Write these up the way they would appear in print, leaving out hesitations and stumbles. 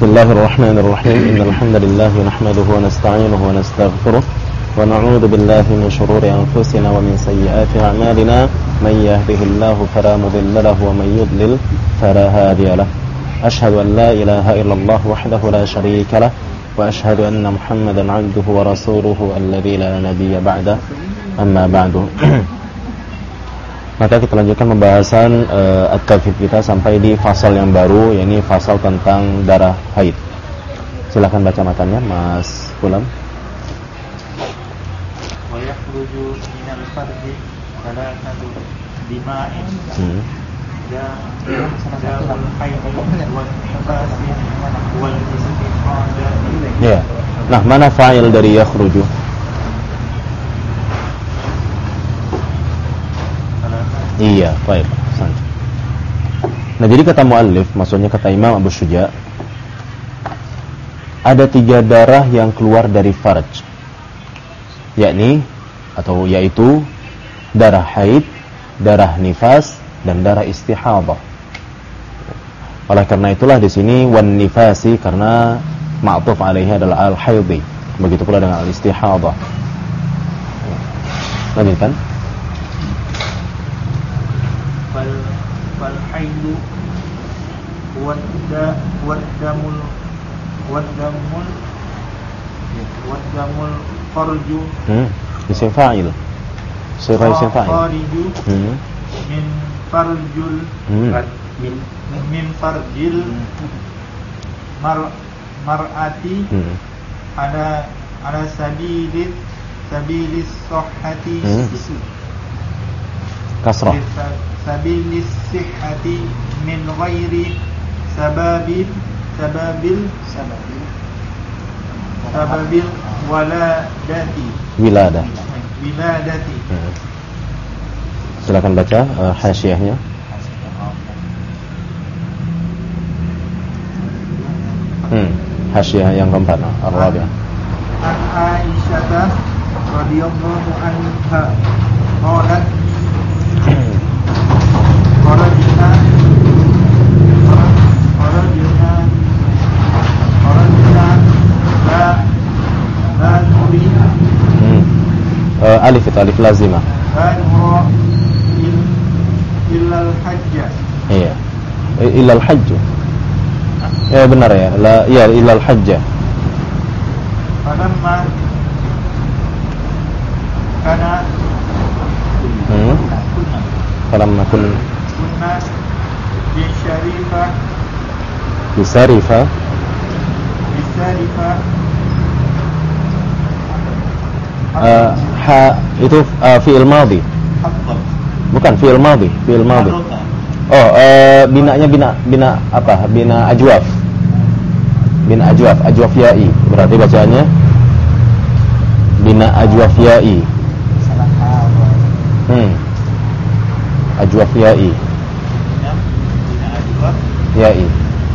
Bismillahirrahmanirrahim. Innal hamdalillah nahmaduhu wa nasta'inuhu wa nastaghfiruh wa na'udzu billahi min shururi anfusina wa min sayyiati a'malina. Man yahdihillahu fala mudilla lahu wa man yudlil fala hadiya lahu. Ashhadu an la ilaha illallah wahdahu la sharika lahu wa ashhadu anna Muhammadan 'abduhu wa rasuluhu alladzi la nabiyya ba'da. Amma ba'du. Maka kita lanjutkan pembahasan at-tafsir kita sampai di fasal yang baru, yakni fasal tentang darah haid. Silakan baca matanya, Mas Fulam. Wa yakhruju minal farji thalathatu dima'in damul haid wal nifasi wal istihada. Ya. Nah, mana fa'il dari yakhruju? Iya, baik. Nah, jadi kata muallif, maksudnya kata Imam Abu Syuja, ada 3 darah yang keluar dari farj, yaitu darah haid, darah nifas, dan darah istihadah. Oleh karena itulah di sini wan nifasi, karena ma'tuf alaihi adalah al-haidhi. Begitu pula dengan al-istihadah. Lanjutkan. Fal haidu waddamul farju isim fa'il. Sifat isim fa'il. Farju min farjul min farjil mar'ati ala sabilis sihhati kasrah sabilis sihhati min ghairi sababil wiladati. Silakan baca hasyiahnya. Hasyiah yang keempat, Ar-Rabi'ah. An Aisyah radhiyallahu anha qalat Kharajna la nuri alif itu alif lazimah. la nura illal hajjah. Iya. Illal hajj. Ya benar ya. La ya illal hajjah. Falamma kana falamma kunna bisarifa itu fi'il madhi. Bukan fi'il madhi. Oh, binanya bina apa? Bina ajwaf. Bina ajwaf ya'i. Berarti bacaannya bina ajwaf ya'i. Ajwaf ya'i. Bina ajwaf ya'i.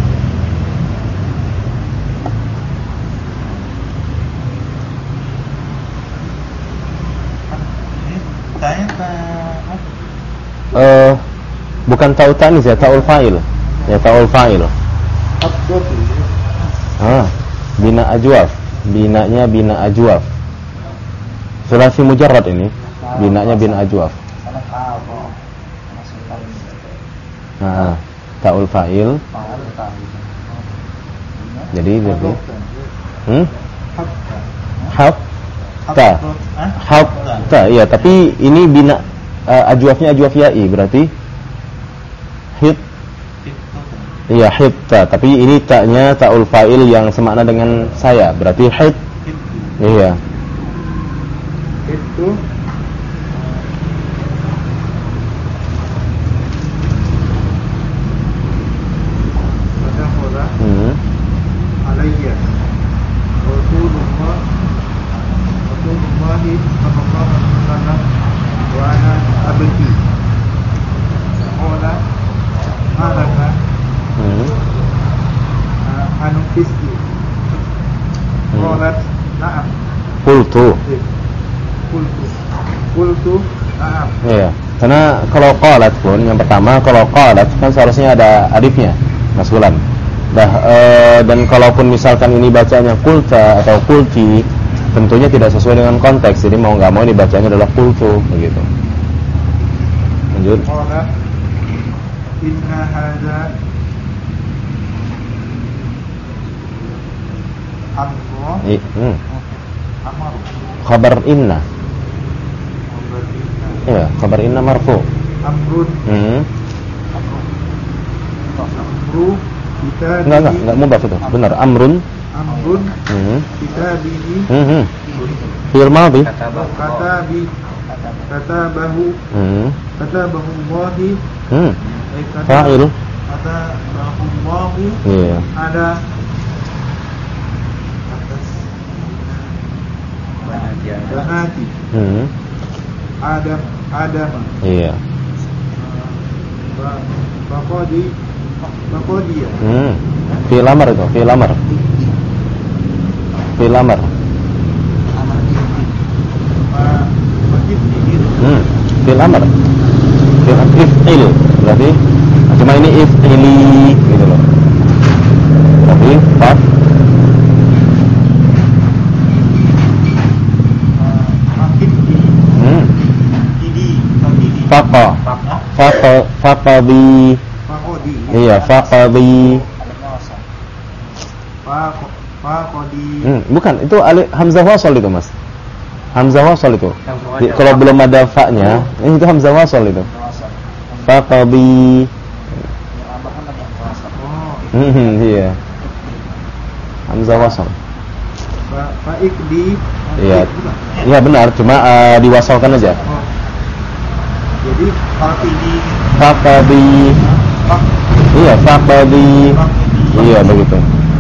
Bukan ta'u tanis ya, ta'ul fa'il. Ya, ta'ul fa'il. Bina ajwaf. Binanya bina ajwaf. Sulasi mujarrad ini. Binanya bina ajwaf. Ta'ul fa'il. Jadi Hafta. Ya, tapi ini bina ajwafnya ajwaf ya'i, berarti hit. Iya, hitta, tapi ini taknya ta'ul fa'il yang semakna dengan saya, berarti hit. Iya. Itu alayya Rasulullah sallallahu alaihi wasallam wa ana abdi qala malaka anu fiski qalat na'am Qultu na'am. Iya, karena kalau qalat pun yang pertama, kalau qalat kan seharusnya ada alifnya, Mas Gulam. Nah, dan kalaupun misalkan ini bacanya kulta atau kulti, tentunya tidak sesuai dengan konteks. Jadi mau nggak mau ini bacanya adalah kultu, begitu. Lanjut. Qala inna hadza amru amru Khabar inna. khabar inna Ya, khabar inna marfu. amrun Hmm. amru kita Enggak mubaf itu. Benar, amrun. amrun Hmm. kita bihi Hmm. Fi'il madhi. katabahu Hmm. katabahu Allahi Hmm. Fa'il. katabahu Allahu Iya. ada banati Hmm. Adam Iya. Bakodia Hmm. Fi'il amr itu, fi'il amr. Fi'il amr. Hmm. Fi'il amr. If'il. Berarti cuma ini if'ili gitu loh. Tapi fat faqadi. Iya, faqadi. Bukan, itu hamzah wasal itu, Mas. Hamzah wasal itu. Kalau belum ada fa-nya, itu hamzah wasal itu. Faqadi. Iya. Hamzah wasal. Fa'ikdi. Iya. Iya benar, cuma diwasalkan aja. Jadi fa'ikdi. Faqadi. Iya, faqadi. Iya, begitu.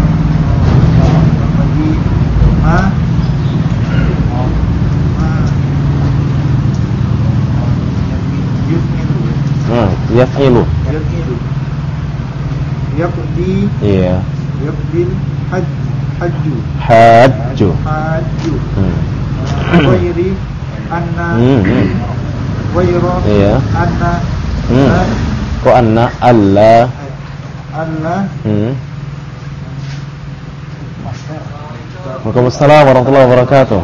Yaf'ilu. Yaqdi. Iya. Yaqdil hajju. Hajju. Wairi anna. Wairo. Iya. Anna. Kok anna Allah. Allah. Waalaikumsalam warahmatullahi wabarakatuh.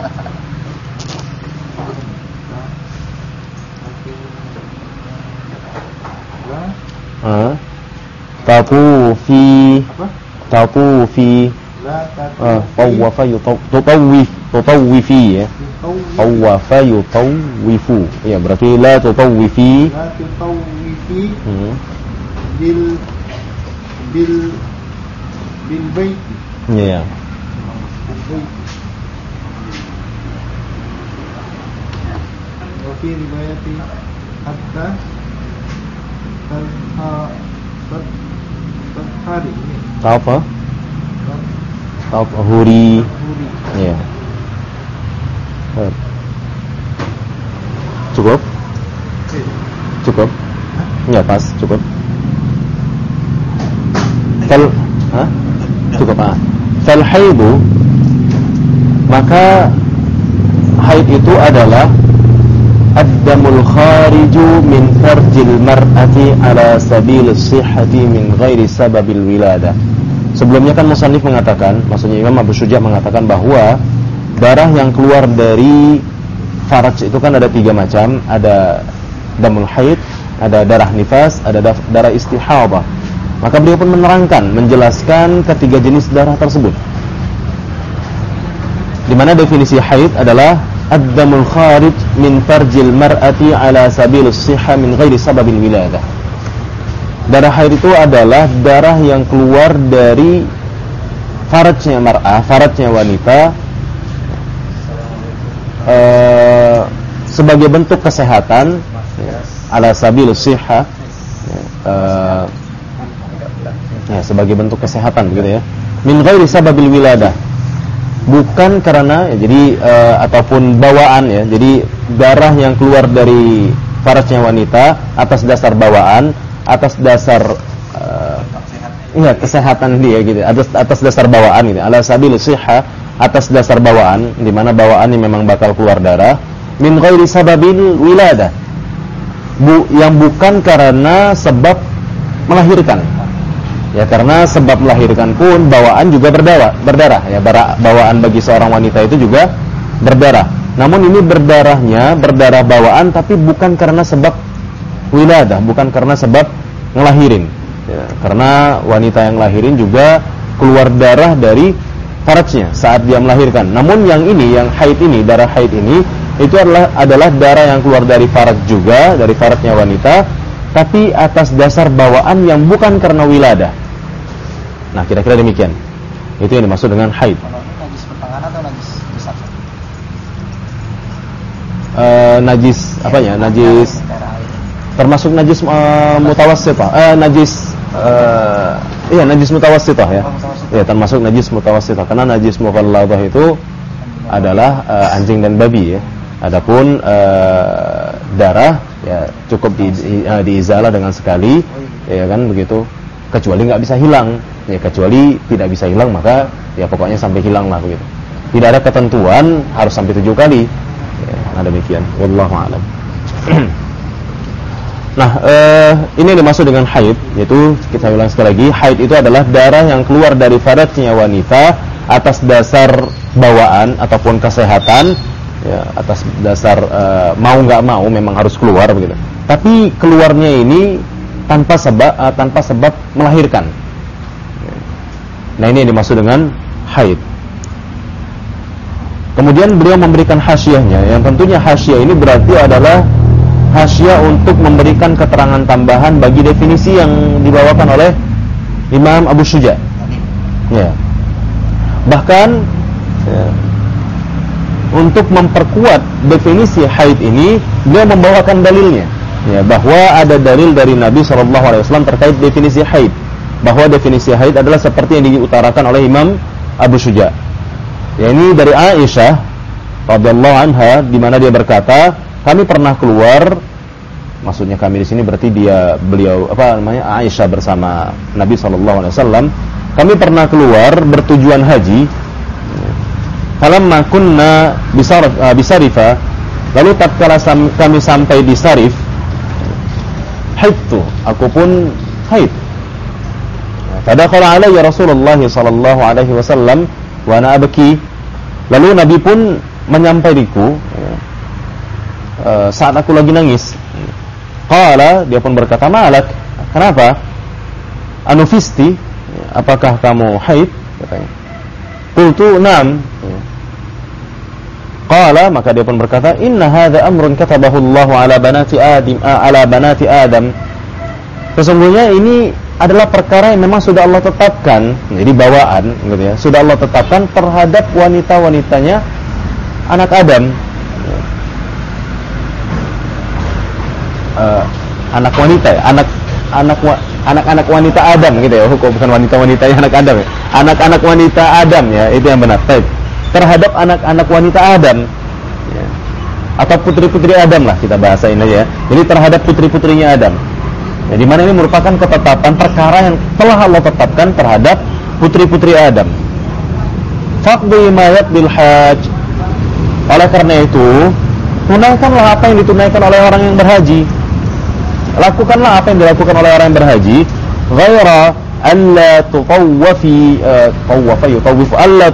Tatufi. Apa? Tatufi. La Tawafa tutawwifi ya. Tawafa yutawwifu. Ya, berarti la tutawwifi. La tutawwifi bil bait. Iya. Wa fi riwayati hatta hari ini. Apa? Huri. Iya. Cukup? Cukup? Ya, pas, cukup. Cukup, Fal haidu, maka haid itu adalah ad-damul khariju min farjil mar'ati ala sabil sihhati min ghairi sababil wiladah. Sebelumnya kan musannif mengatakan, maksudnya Imam Abu Syuja mengatakan bahwa darah yang keluar dari faraj itu kan ada 3 macam, ada damul haid, ada darah nifas, ada darah istihadah. Maka beliau pun menerangkan, menjelaskan ketiga jenis darah tersebut. Di mana definisi haid adalah ad-damul kharij min farjil mar'ati ala sabilus sihha min ghairi sababil wiladah. Darah haid itu adalah darah yang keluar dari farajnya mar'ah, farajnya wanita, sebagai bentuk kesehatan, ala sabilus sihha, sebagai bentuk kesehatan begitu ya. Min ghairi sababil wiladah. Bukan karena jadi ataupun bawaan ya. Jadi darah yang keluar dari farajnya wanita atas dasar bawaan, atas dasar kesehatan dia gitu. Atas dasar bawaan gitu. Ala sabilus sihha, atas dasar bawaan, di mana bawaan ini memang bakal keluar darah. Min ghairi sababil wiladah. Yang bukan karena sebab melahirkan. Ya, karena sebab melahirkan pun bawaan juga berdarah. Ya, bawaan bagi seorang wanita itu juga berdarah. Namun ini berdarah bawaan, tapi bukan karena sebab wiladah, bukan karena sebab ngelahirin. Ya, karena wanita yang ngelahirin juga keluar darah dari farajnya saat dia melahirkan. Namun yang ini, yang haid ini, darah haid ini, itu adalah darah yang keluar dari faraj juga, dari farajnya wanita, tapi atas dasar bawaan yang bukan karena wiladah. Nah, kira-kira demikian. Itu yang dimaksud dengan haid. Najis pertengahan atau najis besar? Najis apanya? Najis termasuk najis mutawassithah. Najis najis mutawassithah ya. Ya, termasuk najis mutawassithah. Karena najis mughalladhah itu adalah anjing dan babi ya. Adapun darah ya cukup diizalah dengan sekali, ya kan begitu. Kecuali nggak bisa hilang, ya kecuali tidak bisa hilang maka ya pokoknya sampai hilang lah begitu. Tidak ada ketentuan harus sampai 7 kali. Ya, nah demikian. Wallahu a'lam. Nah, ini dimaksud dengan haid, yaitu kita ulang sekali lagi, haid itu adalah darah yang keluar dari farajnya wanita atas dasar bawaan ataupun kesehatan. Ya, atas dasar mau nggak mau memang harus keluar begitu. Tapi keluarnya ini tanpa sebab melahirkan. Nah, ini yang dimaksud dengan haid. Kemudian beliau memberikan hasyiahnya, yang tentunya hasyiah ini berarti adalah hasyiah untuk memberikan keterangan tambahan bagi definisi yang dibawakan oleh Imam Abu Syuja. Ya. Bahkan ya, untuk memperkuat definisi haid ini, beliau membawakan dalilnya, ya, bahwa ada dalil dari Nabi SAW terkait definisi haid, bahwa definisi haid adalah seperti yang diutarakan oleh Imam Abu Syuja. Ya, ini dari Aisyah radhiyallahu anha, di mana dia berkata, kami pernah keluar, maksudnya kami di sini berarti Aisyah bersama Nabi SAW. Kami pernah keluar bertujuan haji. Falamma kunna bisarifa, lalu tatkala kami sampai di Sarif, haidtu, aku pun haid. Fadakhala alayya Rasulullah sallallahu alaihi wasallam wa ana abki. Lalu Nabi pun menyampaiku saat aku lagi nangis. Qala, dia pun berkata, "Malak? Kenapa? Anufisti? Apakah kamu haid?" katanya. Qultu, "Na'am." Qala, maka dia pun berkata, "Inna hadza amrun katabahu Allahu ala banati Adam." Sesungguhnya ini adalah perkara yang memang sudah Allah tetapkan, jadi bawaan gitu ya. Sudah Allah tetapkan terhadap wanita-wanitanya anak Adam. Anak wanita ya, anak-anak wanita Adam gitu ya, bukan wanita-wanita anak Adam ya. Anak-anak wanita Adam ya, itu yang benar. Baik. Terhadap anak-anak wanita Adam ya, atau putri-putri Adam lah kita bahasain aja ya. Jadi terhadap putri-putrinya Adam ya, di mana ini merupakan ketetapan perkara yang telah Allah tetapkan terhadap putri-putri Adam. Faqdi ma yaqdil hajj. Oleh karena itu, tunaikanlah apa yang ditunaikan oleh orang yang berhaji. Lakukanlah apa yang dilakukan oleh orang yang berhaji. Ghaira alla tutawwafi yutawwifu alla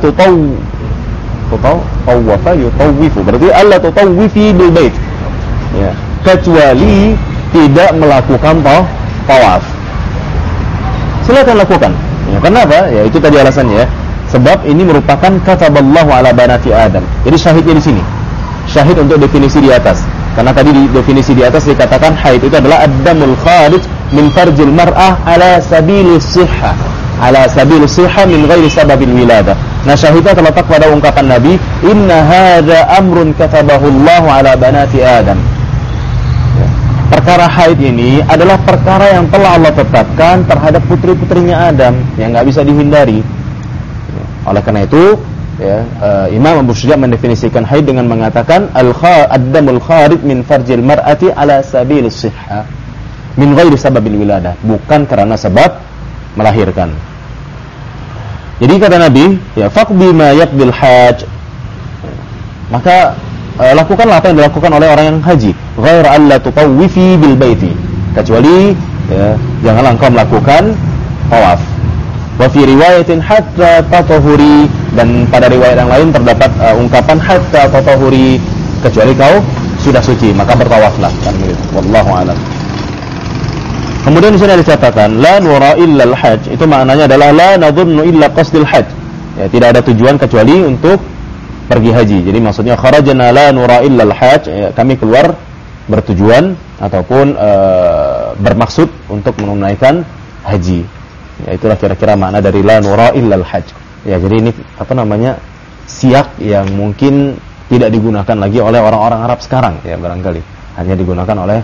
yutawwifu, berarti alla tutawwifi bil bait ya, kecuali tidak melakukan tawaf. Silakan lakukan ya, kenapa? Ya itu tadi alasannya ya. Sebab ini merupakan kataballahu ala banati Adam. Jadi syahidnya di sini. Syahid untuk definisi di atas. Karena tadi di definisi di atas dikatakan haid itu adalah ad-damul kharij min farjil mar'ah ala sabilis sihhah. Ala sabilis sihhah min ghairi sababil wiladah. Nah, syahidnya terletak pada ungkapan Nabi, "Inna hadza amrun katabahu Allahu ala banati Adam." Ya. Perkara haid ini adalah perkara yang telah Allah tetapkan terhadap putri-putrinya Adam, yang enggak bisa dihindari. Ya. Oleh karena itu, ya, Imam Abu Syuja mendefinisikan haid dengan mengatakan ad-damul kharij min farjil mar'ati ala sabilis sihhah min ghairi sababil wiladah, bukan karena sebab melahirkan. Jadi kata Nabi, ya faqdi ma yaqdil hajj. Maka lakukanlah apa yang dilakukan oleh orang yang haji, ghaira alla tutawwifi bil baiti, kecuali ya, janganlah engkau melakukan tawaf. Wa fi riwayatin hatta tatahuri, dan pada riwayat yang lain terdapat ungkapan hatta tatahuri, kecuali kau sudah suci maka bertawaflah, kan begitu. Wallahu a'lam. Kemudian di sini ada catatan la nura illa al-hajj, itu maknanya adalah la nadhunnu illa qasdil hajj. Ya, tidak ada tujuan kecuali untuk pergi haji. Jadi maksudnya kharajna la nura illa al-hajj, ya, kami keluar bertujuan ataupun bermaksud untuk menunaikan haji. Ya, itulah kira-kira makna dari la nura illal hajj. Ya, jadi ini siyak yang mungkin tidak digunakan lagi oleh orang-orang Arab sekarang, ya barangkali. Hanya digunakan oleh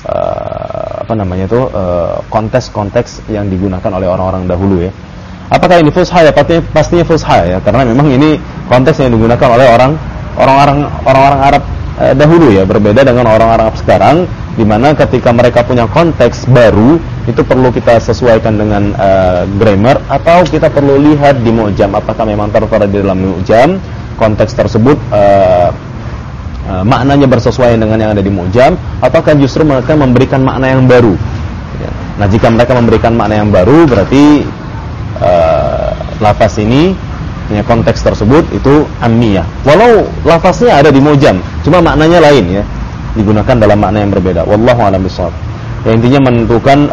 konteks-konteks yang digunakan oleh orang-orang dahulu, ya. Apakah ini fusha? Ya pastinya fusha, ya, karena memang ini konteks yang digunakan oleh orang-orang Arab dahulu, ya, berbeda dengan orang-orang Arab sekarang, di mana ketika mereka punya konteks baru itu perlu kita sesuaikan dengan grammar, atau kita perlu lihat di mu'jam apakah memang tertera di dalam mu'jam konteks tersebut maknanya bersesuaian dengan yang ada di mu'jam, ataukah justru mereka memberikan makna yang baru, ya. Nah, jika mereka memberikan makna yang baru berarti lafaz ini ya, konteks tersebut itu ammiyah, walau lafaznya ada di mu'jam cuma maknanya lain, ya, digunakan dalam makna yang berbeda. Wallahu a'lam bishawab. Ya, intinya menentukan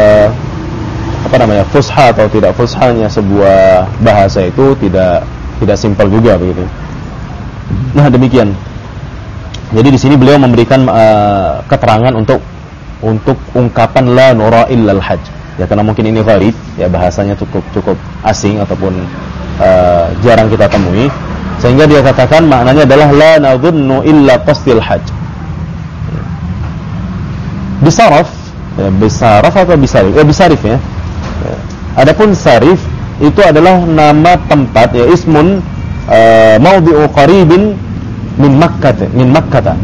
fusha atau tidak fushanya sebuah bahasa itu tidak simpel juga begitu. Nah, demikian. Jadi di sini beliau memberikan keterangan untuk ungkapan la nura illal hajj. Ya, karena mungkin ini gharib, ya, bahasanya cukup asing ataupun jarang kita temui, sehingga dia katakan maknanya adalah la nadhunnu illa qasdil hajj. Bisaraf, ya, bisaraf atau bisarif? Bisarif, ya. Adapun sarif itu adalah nama tempat, ya, ismun maudhi'u qaribin min Makkah.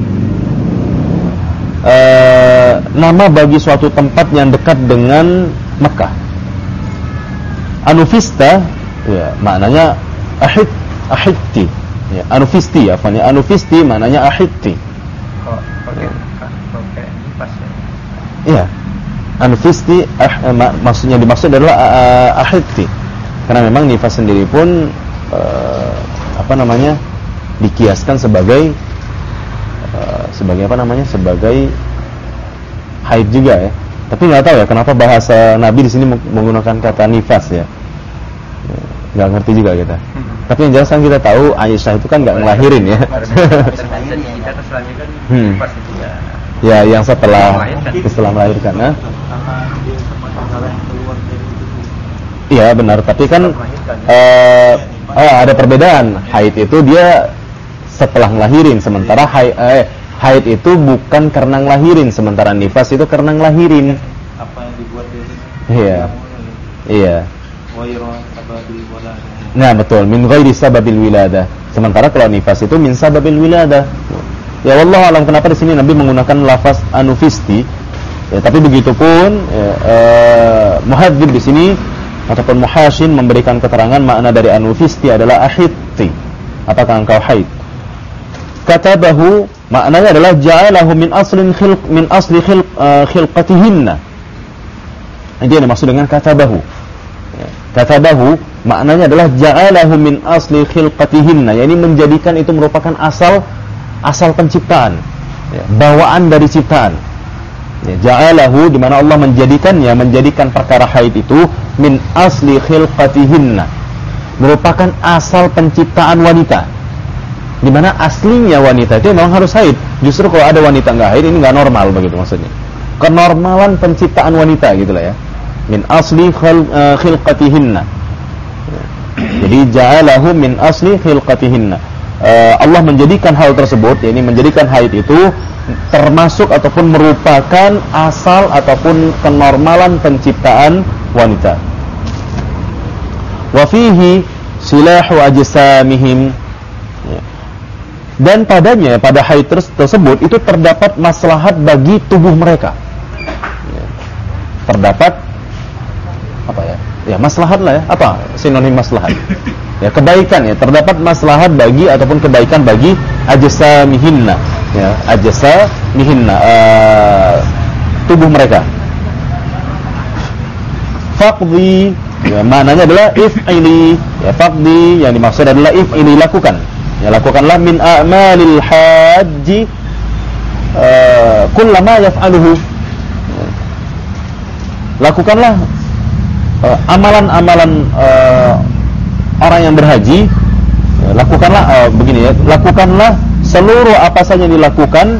Nama bagi suatu tempat yang dekat dengan Makkah. Anufista, ya, maknanya ahitti. Ya, anufisti, anufisti maknanya ahitti. Iya, anufisti maksudnya dimaksud adalah ahitti, karena memang nifas sendiri pun dikiaskan sebagai sebagai haid juga, ya. Tapi nggak tahu ya kenapa bahasa Nabi di sini menggunakan kata nifas, ya. Nggak ngerti juga kita. Tapi yang jelas kan kita tahu Aisyah itu kan nggak ngelahirin, ya. Ya, yang setelah melahirkan, ya. Iya benar, tapi kan ada perbedaan. Haid itu dia setelah ngelahirin, sementara haid itu bukan karena ngelahirin, sementara nifas itu karena ngelahirin. Apa yang dibuat dari? Iya. Ghairu sababil wiladah. Nah, betul, min ghairi sababil wiladah. Sementara kalau nifas itu min sababil wiladah. Ya, wallahu alam kenapa di sini Nabi menggunakan lafaz anufisti. Ya, tapi begitupun muhadzib di sini ataupun muhasyin memberikan keterangan makna dari anufisti adalah ahitti. Apakah engkau haid? Katabahu maknanya adalah ja'alahu min asli khilqatihinna. Ini yang dimaksud dengan katabahu. Ya, katabahu maknanya adalah ja'alahu min asli khilqatihinna, yakni menjadikan itu merupakan asal penciptaan, ya, bawaan dari ciptaan. Ya, ja'alahu di mana Allah menjadikan perkara haid itu min asli khilqatihinna, merupakan asal penciptaan wanita. Di mana aslinya wanita itu memang harus haid. Justru kalau ada wanita enggak haid, ini enggak normal begitu maksudnya. Kenormalan penciptaan wanita gitulah, ya. Min asli khilqatihinna. Jadi ja'alahu min asli khilqatihinna. Allah menjadikan hal tersebut, yakni menjadikan haid itu termasuk ataupun merupakan asal ataupun kenormalan penciptaan wanita. Wa fihi silahu ajsamihim. Dan padanya, pada haid tersebut itu terdapat maslahat bagi tubuh mereka. Terdapat apa ya? Ya, maslahat lah, ya. Apa sinonim maslahat? Ya, kebaikan, ya. Terdapat maslahat bagi ataupun kebaikan bagi ajsamihinna, ya, ajsamihinna, tubuh mereka. faqdi, ya, maknanya adalah if'ili, ya, faqdi yang dimaksud adalah if'ili, lakukan, ya, lakukanlah min a'malil haji kullama yaf'aluhu, ya, lakukanlah amalan-amalan orang yang berhaji, ya, lakukanlah begini ya, lakukanlah seluruh apa saja yang dilakukan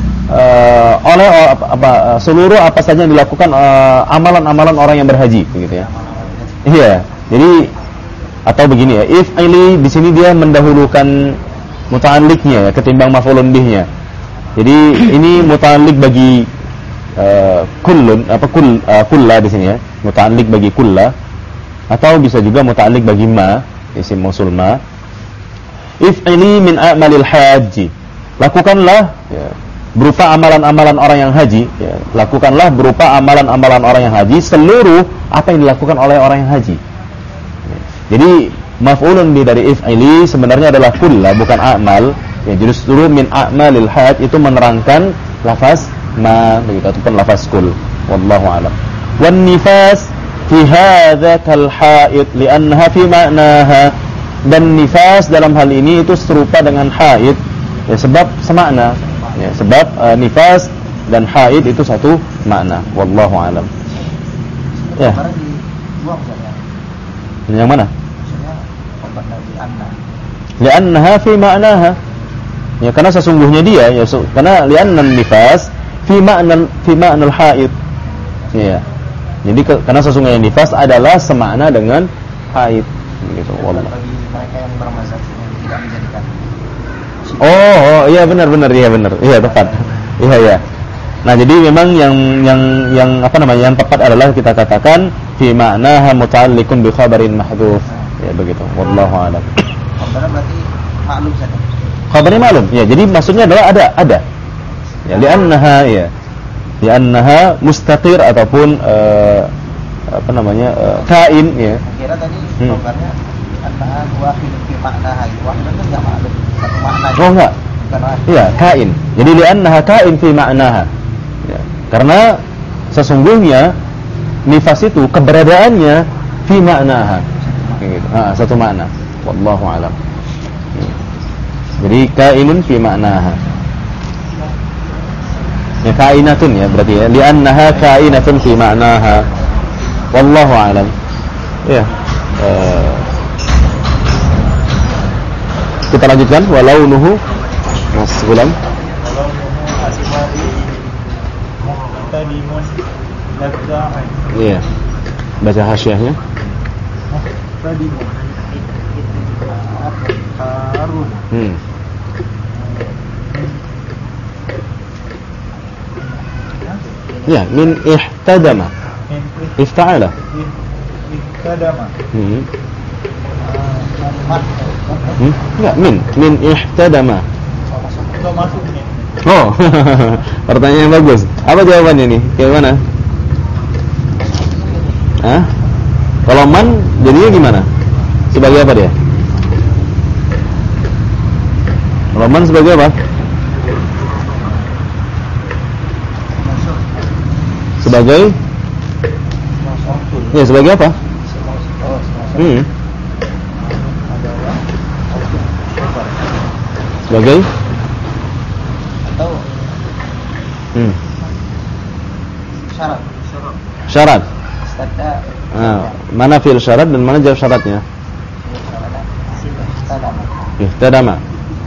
seluruh apa saja yang dilakukan amalan-amalan orang yang berhaji, begitu ya. Iya. Jadi atau begini ya, if'ili di sini dia mendahulukan muta'alliqnya ya ketimbang maf'ulun bihnya. Jadi ini muta'alliq bagi kullun kulla di sini ya, muta'alliq bagi kulla, atau bisa juga muta'alliq bagi ma, isim mausul ma. If'ili min a'malil haji, lakukanlah, ya, berupa amalan-amalan orang yang haji, ya, lakukanlah berupa amalan-amalan orang yang haji seluruh apa yang dilakukan oleh orang yang haji. Jadi maf'ulun bi dari if'ili sebenarnya adalah kulla, bukan a'mal, ya, justru min a'malil haj itu menerangkan lafaz ma, begitu, ataupun lafaz kul. Wallahu a'lam. Wan nifas fi hadza kal haid li'annaha fi ma'naha, dan nifas dalam hal ini itu serupa dengan haid, ya, sebab semakna, ya, sebab nifas dan haid itu satu makna. Wallahu a'lam. Ya. Yang mana? Li'annaha fi ma'naha. Ya, karena sesungguhnya dia, ya, karena li'anna nifas fi ma'nal haid. Ya. Jadi karena sesungguhnya nifas adalah semakna dengan haid. Gitu. Wallah. Bagi mereka yang bermazhab yang tidak menjadikan. Oh, iya benar, iya benar. Iya tepat. Iya. Nah, jadi memang yang apa namanya, yang tepat adalah kita katakan fi ma'naha muta'alliqun bi khabarin mahdhuf. Ya begitu. Wallahu a'lam. Khabarnya berarti maklum saja. Khabarnya maklum. Ya, jadi maksudnya adalah ada. Ya, li'annaha mustatir ataupun apa namanya, kain, ya. Kira tadi khabarnya annaha wahidun fi ma'naha. Wahidun itu enggak maklum, satu makna. Oh enggak. Iya, kain. Jadi li'annaha kain fi ma'naha. Ya, karena sesungguhnya nifas itu keberadaannya fi ma'naha. Gitu. Satu makna. Wallahu a'lam. Jadi kainun fi ma'naha. Ya, kainatun ya berarti ya. Li'annaha kainatun fi ma'naha. Wallahu a'lam. Ya. Kita lanjutkan. Walau nuhu Mas Gulam. Iya. Baca hasyiahnya. Ya, min ihtadama. Ifta'ala. Ihtadama. Enggak, min ihtadama. Oh, pertanyaan yang bagus. Apa jawabannya nih? Kayak mana? Kalau man jadinya gimana? Sebagai apa dia? Kalau man sebagai apa? Sebagai? Ya, sebagai apa? Sebagai? Atau syarat. Istadda. Mana fi'il syarat dan mana jawab syaratnya? Ihtadama.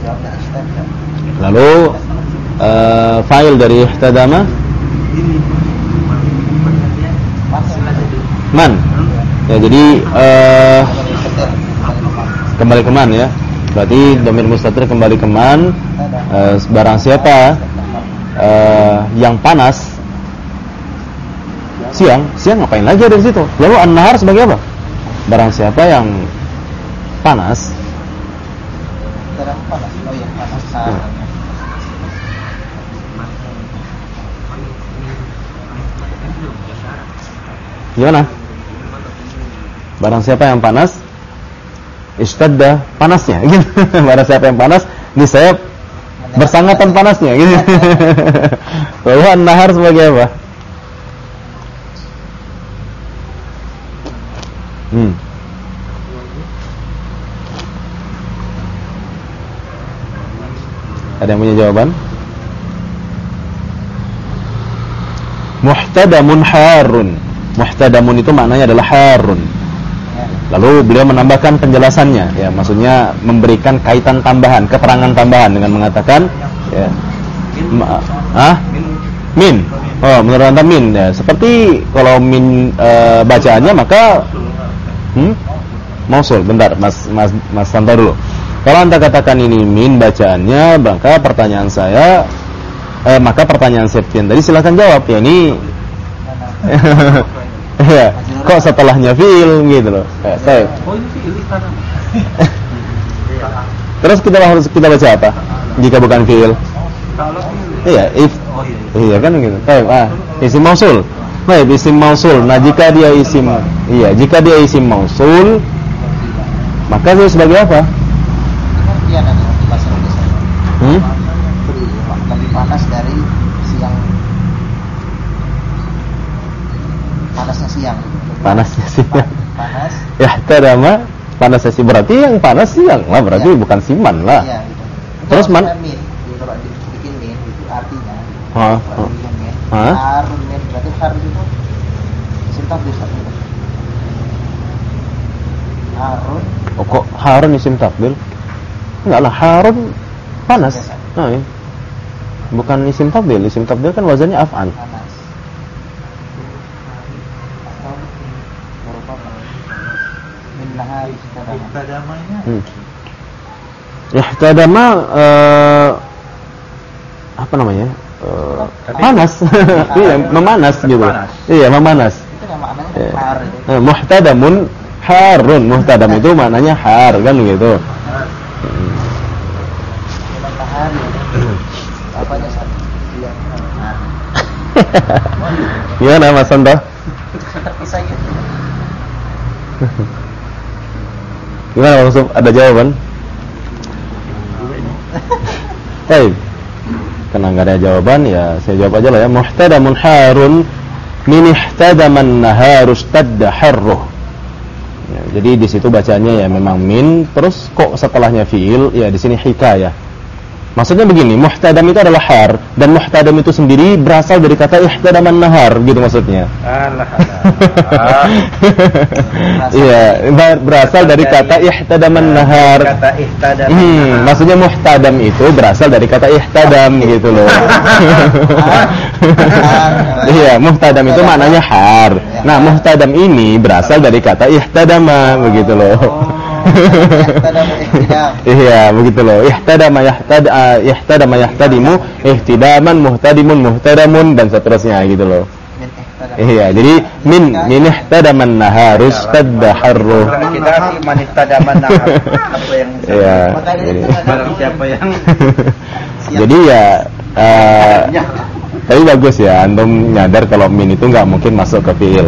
Lalu fa'il dari ihtadama man. Ya, jadi kembali ke man ya. Berarti dhamir mustatir kembali ke man. Barang siapa yang panas siang ngapain lagi ada di situ? Lalu an-nahar sebagai apa? Barang siapa yang panas. Oh iya, panas. Gimana? Barang siapa yang panas, istadda panasnya. Gitu. Barang siapa yang panas, niscaya bersangatan panasnya. Gitu. Lalu an-nahar sebagai apa? Ada yang punya jawaban? Muhtadamun harun. Muhtadamun itu maknanya adalah harun. Lalu beliau menambahkan penjelasannya, ya, maksudnya memberikan kaitan tambahan, keterangan tambahan dengan mengatakan, ya, min. Oh, menurut anda min, ya. Seperti kalau min bacaannya maka mausul. Bentar, Mas Tanto dulu. Kalau anda katakan ini min bacaannya, maka pertanyaan saya, maka pertanyaan Septian tadi silakan jawab. Ya ini, ya, kok setelahnya fiil gitu loh. Saya. Oh ini fiil istadama. Terus kita baca apa? Jika bukan fiil. Kalau fiil. Iya, if. Oh iya. Iya kan gitu. Baik, isim mausul. Baik, isim mausul. Nah, jika dia isim mausul, maka dia sebagai apa? Pengertian nanti bahasa Indonesia. Lebih panas dari siang. Panasnya siang. Panasnya siang. Panas. Ya, tadama panasnya siang. Berarti yang panas siang lah, berarti Iya. bukan siman lah. Iya, gitu. Terus Kalau man? min, kalau dibikin min itu artinya. Hah? Kalau dibikin min, Hah? harun min berarti harun itu isim tabdil gitu. Harun. Oh, kok Harun isim tabdil? Enggak lah, Harun panas. Nah, ya. Bukan isim tabdil. Isim tabdil kan wazannya af'al. Panas. Atau merupakan min nahari istadama. Istadamanya. Ihtadama apa namanya? Panas. Iya, memanas gitu. Iya, memanas. Itu kan maknanya har itu. Muhtadamun harun. Muhtadam itu maknanya har kan gitu. Min nahari. Apanya satu? Siang. Gimana Mas Santo? Terpisah gitu. Gimana Mas Yusuf? Ada jawaban? Baik. Karena nggak ada jawaban, ya saya jawab aja lah ya. Muhtadamun harun min ihtadaman naharu stadda harruh. Ya, jadi di situ bacanya ya memang min, terus kok setelahnya fiil, ya di sini hikayah. Maksudnya begini, muhtadam itu adalah har, dan muhtadam itu sendiri berasal dari kata ihtadaman nahar, gitu maksudnya. Iya, berasal dari kata ihtadaman nahar. Kata ihtadam. Maksudnya muhtadam itu berasal dari kata ihtadam gitu loh. Iya, muhtadam itu maknanya har. Nah, muhtadam ini berasal dari kata ihtadama, begitu loh. Iya, begitu loh. Ihtadama yahtadimu, ihtidaman, muhtadimun, muhtadamun, dan seterusnya gitu loh. Iya, jadi min ihtadaman naharus tadda harruh. Kita sih man ihtadaman nahar. Apa yang Iya. barang siapa yang Jadi ya tapi bagus ya antum nyadar kalau min itu nggak mungkin masuk ke fiil.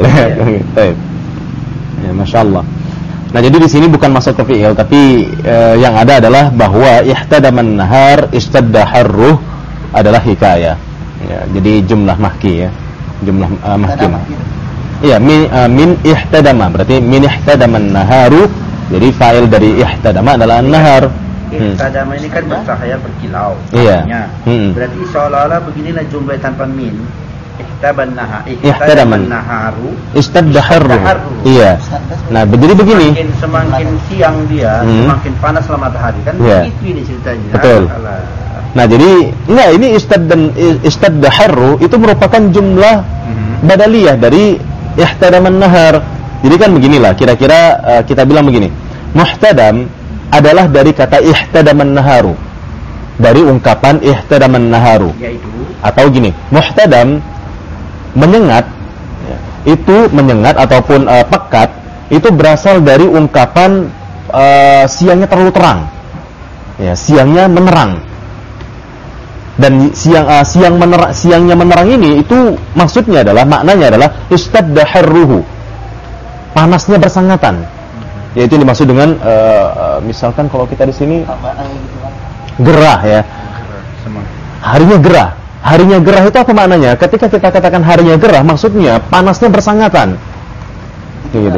Ya, Masya Allah. Nah, jadi di sini bukan masuk ke fi'il, tapi yang ada adalah bahwa ihtadaman nahar istadda harruh adalah hikayah. Ya, jadi jumlah mahki ya. Jumlah mahki. Iya, min ihtadama, berarti min ihtadaman naharu. Jadi fa'il dari ihtadama adalah an-nahar. ihtadama ini kan bercahaya berkilau. Iya. Artinya, berarti seolah-olah beginilah jumlah tanpa min. Ihtadaman naharu istadda harruh. Iya. Nah, jadi begini. Semakin siang dia, semakin panas lah matahari kan. Iya. Itu ini ceritanya. Betul. Nah, jadi enggak, ini istadda harru itu merupakan jumlah badaliyah dari ihtadaman nahar. Jadi kan beginilah, kira-kira kita bilang begini. Muhtadam adalah dari kata ihtadaman naharu. Dari ungkapan ihtadaman naharu. Yaitu atau gini, muhtadam menyengat, ya, itu menyengat ataupun pekat itu berasal dari ungkapan siangnya terlalu terang, ya, siangnya menerang. Dan siangnya menerang ini itu maksudnya adalah, maknanya adalah istadda harruhu, panasnya bersangatan. Yaitu dimaksud dengan misalkan kalau kita di sini gerah ya, harinya gerah. Harinya gerah itu apa maknanya? Ketika kita katakan harinya gerah, maksudnya panasnya bersangatan. Gitu ya.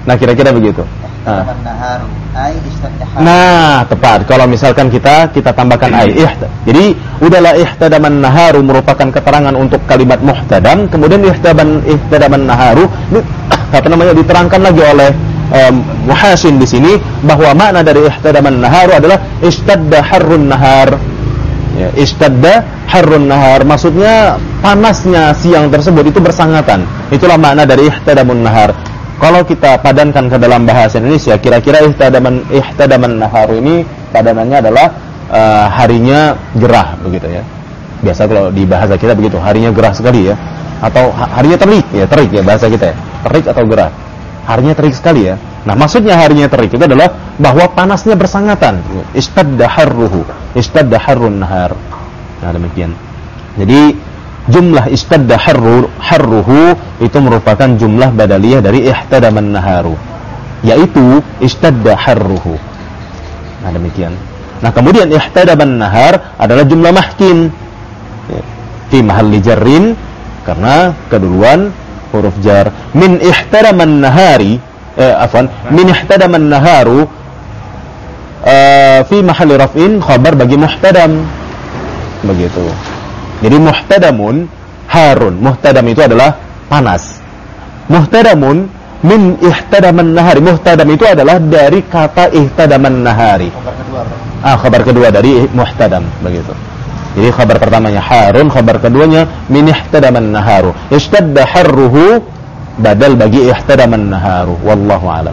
Nah, kira-kira begitu. Ihtadaman naharu ai istadda har. Nah, tepat. Kalau misalkan kita tambahkan ai. Jadi, udahlah ihtadaman naharu merupakan keterangan untuk kalimat muhtadam, kemudian ihtadaman naharu diterangkan lagi oleh Muhasin di sini bahwa makna dari ihtadaman naharu adalah istadda harrun nahar. Ya, istadda harrun nahar, maksudnya panasnya siang tersebut itu bersangatan. Itulah makna dari ihtadamun nahar. Kalau kita padankan ke dalam bahasa Indonesia, kira-kira ihtadaman nahar ini padanannya adalah harinya gerah begitu ya. Biasa kalau di bahasa kita begitu, harinya gerah sekali ya. Atau harinya terik ya bahasa kita ya. Terik atau gerah. Harinya terik sekali ya. Nah, maksudnya harinya terik itu adalah bahwa panasnya bersangatan. Istadda harruhu, istadda harrun nahar. Nah, demikian. Jadi jumlah istadda harruhu itu merupakan jumlah badaliyah dari ihtadaman naharu, yaitu istadda harruhu. Nah, demikian. Nah, kemudian ihtadaman nahar adalah jumlah mahkin fi mahalli jarrin, karena keduluan huruf jar. Min ihtadaman nahari min ihtadaman naharu fi mahalli raf'in khabar bagi muhtadam. Begitu. Jadi muhtadamun harun. Muhtadam itu adalah panas. Muhtadamun min ihtadaman nahari. Muhtadam itu adalah dari kata ihtadaman nahari. Khabar kedua dari muhtadam, begitu. Jadi khabar pertamanya harun, khabar keduanya min ihtadaman naharu. Ishtadda harruhu badal bagi ihtadaman naharu. Wallahu alam.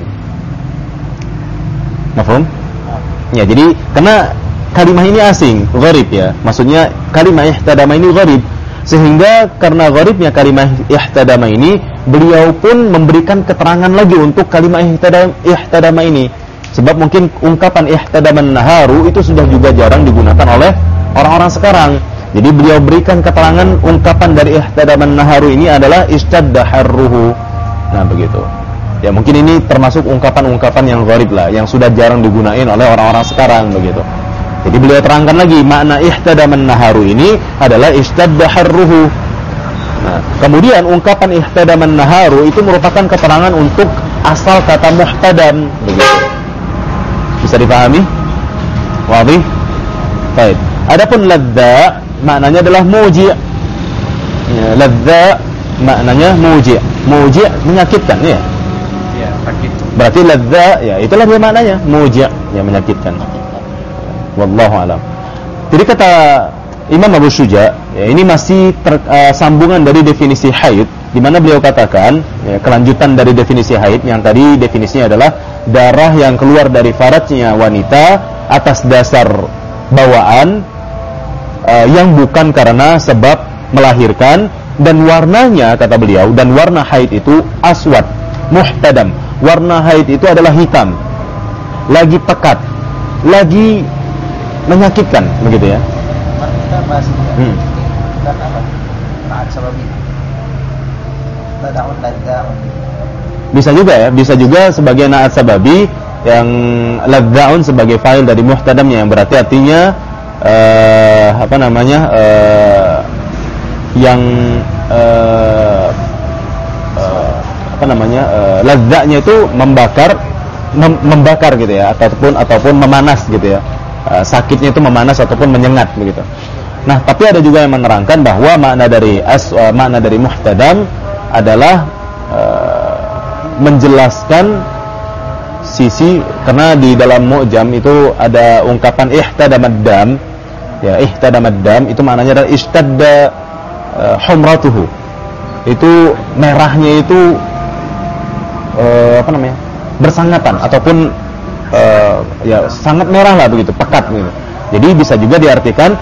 Mafhum? Ya, jadi karena kalimah ini asing, gharib ya. Maksudnya kalimah ihtadama ini gharib. Sehingga karena gharibnya kalimah ihtadama ini, beliau pun memberikan keterangan lagi untuk kalimah ihtadama ini. Sebab mungkin ungkapan ihtadaman naharu itu sudah juga jarang digunakan oleh orang-orang sekarang. Jadi beliau berikan keterangan ungkapan dari ihtadaman naharu ini adalah istadda harruhu. Nah, begitu. Ya, mungkin ini termasuk ungkapan-ungkapan yang gharib lah, yang sudah jarang digunain oleh orang-orang sekarang, begitu. Jadi beliau terangkan lagi makna ihtadaman naharu ini adalah istadda harruhu. Nah, kemudian ungkapan ihtadaman naharu itu merupakan keterangan untuk asal kata muhtadam, begitu. Bisa dipahami? Wadih? Baik. Adapun ladza maknanya adalah muji'. Ya, ladza maknanya muji'. Muji' menyakitkan ya. Ya, sakit. Berarti ladza ya itulah dia maknanya, muji' yang menyakitkan. Wallahu alam. Jadi kata Imam Abu Syuja, ya, ini masih sambungan dari definisi haid, di mana beliau katakan ya, kelanjutan dari definisi haid yang tadi definisinya adalah darah yang keluar dari farajnya wanita atas dasar bawaan yang bukan karena sebab melahirkan, dan warnanya kata beliau, dan warna haid itu aswad muhtadam. Warna haid itu adalah hitam, lagi pekat, lagi menyakitkan, begitu ya. Kita bahas bukan apa? Naat sababi. Tada'un ladza'un. Bisa juga ya, bisa juga sebagai naat sababi, yang ladza'un sebagai fa'il dari muhtadamnya, yang berarti artinya ladza'nya itu membakar gitu ya, ataupun memanas gitu ya. Sakitnya itu memanas ataupun menyengat begitu. Nah, tapi ada juga yang menerangkan bahwa makna dari muhtadam adalah menjelaskan sisi, karena di dalam mu'jam itu ada ungkapan ihtadamad dam. Ya, ihtadamad dam itu maknanya adalah istadda humratuhu. Itu merahnya itu bersangatan ataupun ya sangat merah lah begitu, pekat begitu. Jadi bisa juga diartikan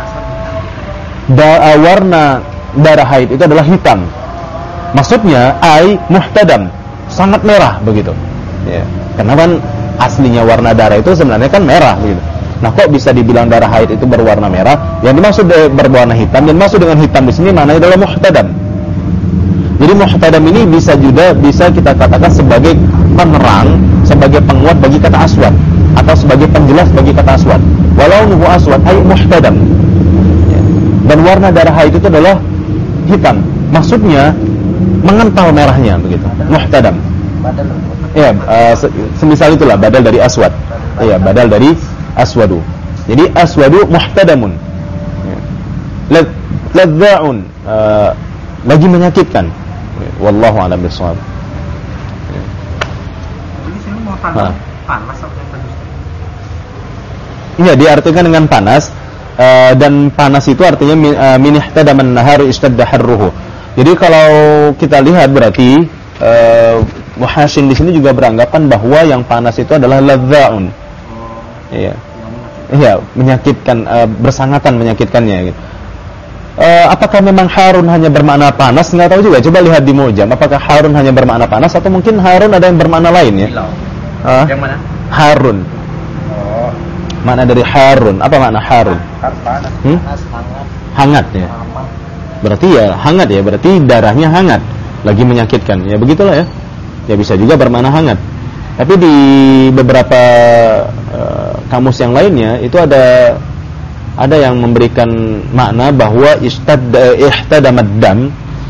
warna darah haid itu adalah hitam. Maksudnya muhtadam, sangat merah begitu. Ya, karena kan aslinya warna darah itu sebenarnya kan merah begitu. Nah, kok bisa dibilang darah haid itu berwarna merah? Yang dimaksud berwarna hitam, dan maksud dengan hitam di sini maknanya adalah muhtadam. Jadi muhtadam ini bisa kita katakan sebagai penerang, sebagai penguat bagi kata aswad, atau sebagai penjelas bagi kata aswad. Walau nuhu aswad ay muhtadam. Dan warna darah haid itu adalah hitam. Maksudnya mengental merahnya begitu. Muhtadam. Ya, semisal itulah badal dari aswad. Iya, badal dari aswadu. Jadi aswadu muhtadamun. Ya. Ladza'un, lagi menyakitkan. Wallahu a'lam bishawab. Jadi sini mau panas atau pedas? Iya, diartikan dengan panas, dan panas itu artinya min ihtadaman nahar istadda harruhu. Jadi kalau kita lihat berarti Muhashin di sini juga beranggapan bahwa yang panas itu adalah ladza'un. Iya. Iya, menyakitkan, bersangatan menyakitkannya gitu. Apakah memang harun hanya bermakna panas? Enggak tahu juga. Coba lihat di Mu'jam, apakah harun hanya bermakna panas atau mungkin harun ada yang bermakna lain ya? Yang mana? Harun. Oh, Makna dari harun, apa makna harun? panas. Panas, hangat, Hangat ya. aman. Berarti ya hangat ya, berarti darahnya hangat, lagi menyakitkan. Ya begitulah ya. Ya bisa juga bermakna hangat. Tapi di beberapa kamus yang lainnya itu ada yang memberikan makna bahwa ihtadamad dam,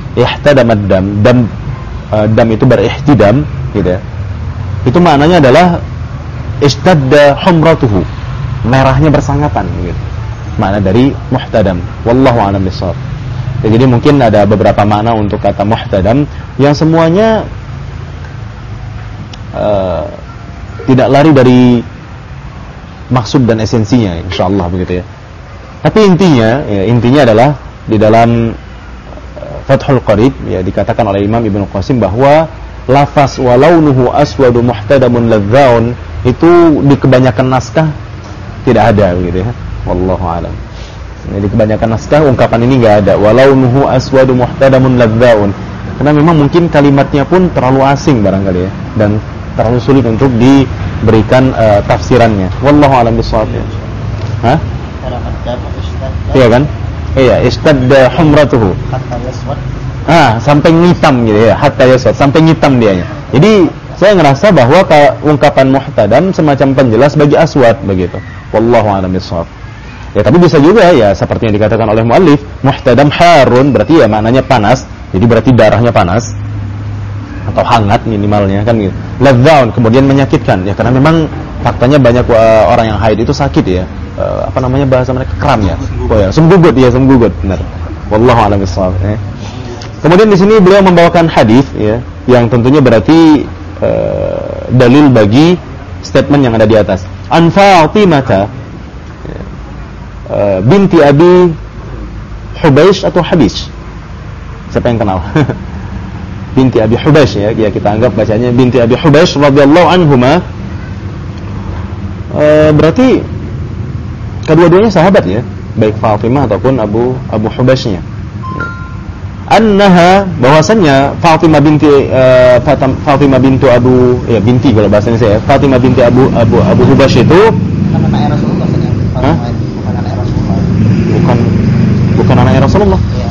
dam itu berihtidam gitu ya. Itu maknanya adalah istadda humratuhu, merahnya bersangatan gitu. Makna dari muhtadam. Wallahu a'lam bishawab. Ya, jadi mungkin ada beberapa makna untuk kata muhtadam yang semuanya tidak lari dari maksud dan esensinya, insyaallah begitu ya. Tapi intinya adalah di dalam Fathul Qarib ya dikatakan oleh Imam Ibnu Qasim bahwa lafaz walaunuhu aswadu muhtadamun ladzaun itu di kebanyakan naskah tidak ada begitu ya. Wallahu a'lam. Di kebanyakan naskah ungkapan ini enggak ada walaunuhu aswadu muhtadamun ladzaun. Karena memang mungkin kalimatnya pun terlalu asing barangkali ya dan terlalu sulit untuk diberikan tafsirannya. Wallahu a'lam bishawab. Hah? Iya kan? Iya, istadda humratuhu. Hatta yaswad. Sampai ngitam gitu ya, hatta yaswad, sampai ngitam dianya. Jadi saya ngerasa bahwa ungkapan muhtadam semacam penjelas bagi aswad begitu. Wallahu a'lam bishawab. Ya tapi bisa juga ya seperti yang dikatakan oleh muallif, muhtadam harun berarti ya maknanya panas. Jadi berarti darahnya panas atau hangat minimalnya kan gitu. Ladzaun kemudian menyakitkan ya karena memang faktanya banyak orang yang haid itu sakit ya. Apa namanya bahasa mereka kram ya. Oh ya, semgugut benar. Wallahu a'lam bishawab ya. Kemudian di sini beliau membawakan hadis ya yang tentunya berarti dalil bagi statement yang ada di atas. An Fatimah binti Abi Hubaish atau Habis. Siapa yang kenal? Binti Abi Hubaish ya kita anggap bacanya binti Abi Hubaish radhiyallahu anhuma. Berarti kedua-duanya sahabat ya, baik Fatimah ataupun Abu Hubaishnya. Annaha bahwasannya Fatimah bintu Abu ya binti kalau bahasanya saya Fatimah binti Abu Hubaish itu Anak Rasulullah saja. Bukan anak Rasulullah. Bukan anak Rasulullah. Iya.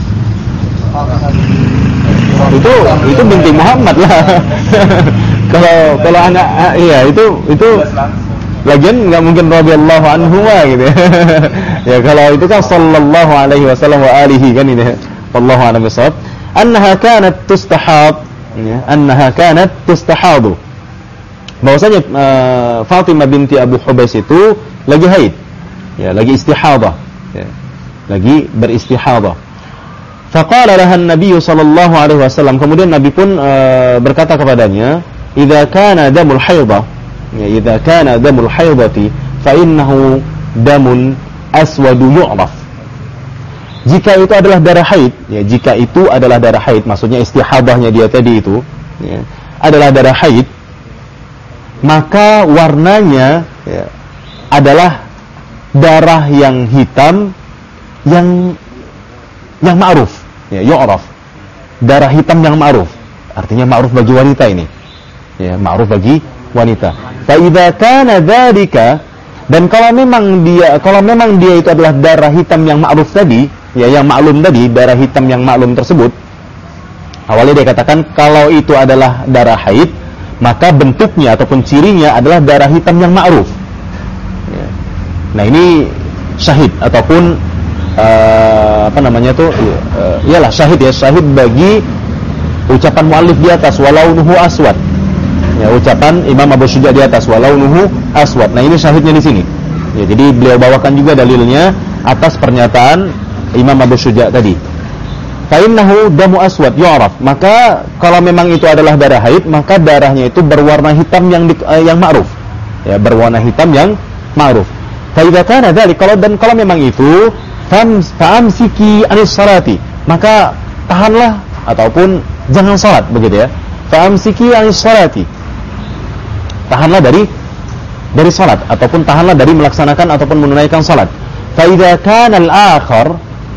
Itu binti Muhammad lah. kalau anak iya itu lagian nggak mungkin radhiyallahu anhu gitu ya. Ya kalau itu kan sallallahu alaihi wasallam wa alihi kan ini. Wallahu a'lam bishawab. Annaha kanat tustahadu. Bahwasanya Fatimah binti Abu Hubaish itu lagi haid. Ya, lagi istihadah. Ya. Lagi beristihadah. Faqala laha an-nabiy sallallahu alaihi wasallam, kemudian Nabi pun berkata kepadanya, "Idza kana damul haidha." Ya, idza kana damul haidati fa innahu damun aswadu yu'raf. Jika itu adalah darah haid, ya jika itu adalah darah haid, maksudnya istihadahnya dia tadi itu, ya, adalah darah haid, maka warnanya ya, adalah darah yang hitam yang ma'ruf, ya yu'raf. Darah hitam yang ma'ruf. Artinya ma'ruf bagi wanita ini. Ya, ma'ruf bagi wanita. Fa idza kana dzalika, dan kalau memang dia itu adalah darah hitam yang ma'ruf tadi, ya yang maklum tadi, darah hitam yang maklum tersebut, awalnya dia katakan kalau itu adalah darah haid, maka bentuknya ataupun cirinya adalah darah hitam yang ma'ruf. Ya. Nah ini syahid ataupun syahid bagi ucapan muallif di atas walaunuhu aswad. Ya, ucapan Imam Abu Syuja di atas walaunuhu aswad. Nah, ini syahidnya di sini. Ya, jadi beliau bawakan juga dalilnya atas pernyataan Imam Abu Syuja tadi. Fa innahu damu aswad yu'raf. Maka kalau memang itu adalah darah haid, maka darahnya itu berwarna hitam yang ma'ruf. Ya, berwarna hitam yang ma'ruf. Fa idza kana dzalik, kalau memang itu famsiki anis salati, maka tahanlah ataupun jangan salat, begitu ya. Famsiki anis salati. Tahanlah dari salat ataupun tahanlah dari melaksanakan ataupun menunaikan salat. Fa idza kana al-akhar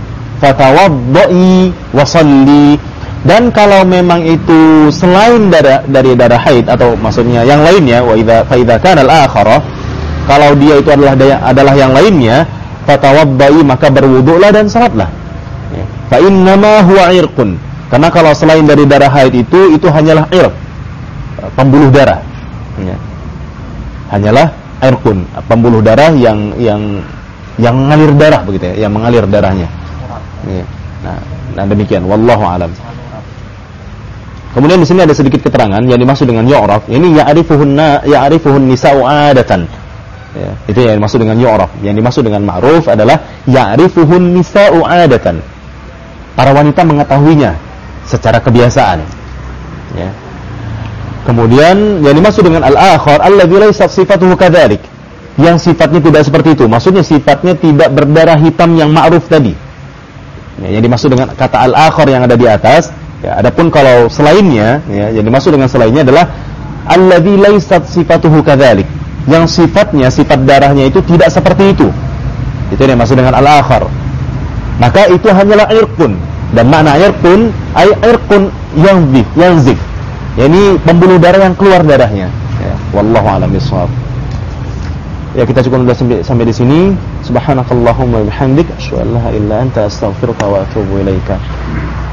fatawaddi wa shalli. Dan kalau memang itu selain dari darah haid atau maksudnya yang lainnya, wa idza fa idza kana al-akhar, kalau dia itu adalah yang lainnya, fatawaddi, maka berwudulah dan salatlah. Fa innama huwa irqun. Karena kalau selain dari darah haid itu hanyalah irq, pembuluh darah. Ya. Hanyalah irqun, pembuluh darah yang mengalir darah, begitu ya, yang mengalir darahnya. Ya. Nah, demikian wallahu alam. Kemudian di sini ada sedikit keterangan yang dimaksud dengan yu'raf. Ini ya'rifuhun nisa'u 'adatan. Ya, itu yang dimaksud dengan yu'raf. Yang dimaksud dengan ma'ruf adalah ya'rifuhun nisa'u 'adatan. Para wanita mengetahuinya secara kebiasaan. Ya. Kemudian yang dimaksud dengan al-akhar alladzi laysa sifatuhu kadzalik, yang sifatnya tidak seperti itu. Maksudnya sifatnya tidak berdarah hitam yang ma'ruf tadi. Ya, yang dimaksud dengan kata al-akhar yang ada di atas. Ya, adapun kalau selainnya, ya, yang dimaksud dengan selainnya adalah alladzi laysa sifatuhu kadzalik, yang sifatnya, sifat darahnya itu tidak seperti itu. Itu yang dimaksud dengan al-akhar. Maka itu hanyalah irqun. Dan makna irqun ay irqun yanzif. Ya, ini pembuluh darah yang keluar darahnya. Ya, wallahu a'lam bishawab. Ya, kita cukup sampai di sini. Subhanakallahumma wa bihamdik, asyhadu an la ilaha illa anta, astaghfiruka wa atubu ilaika.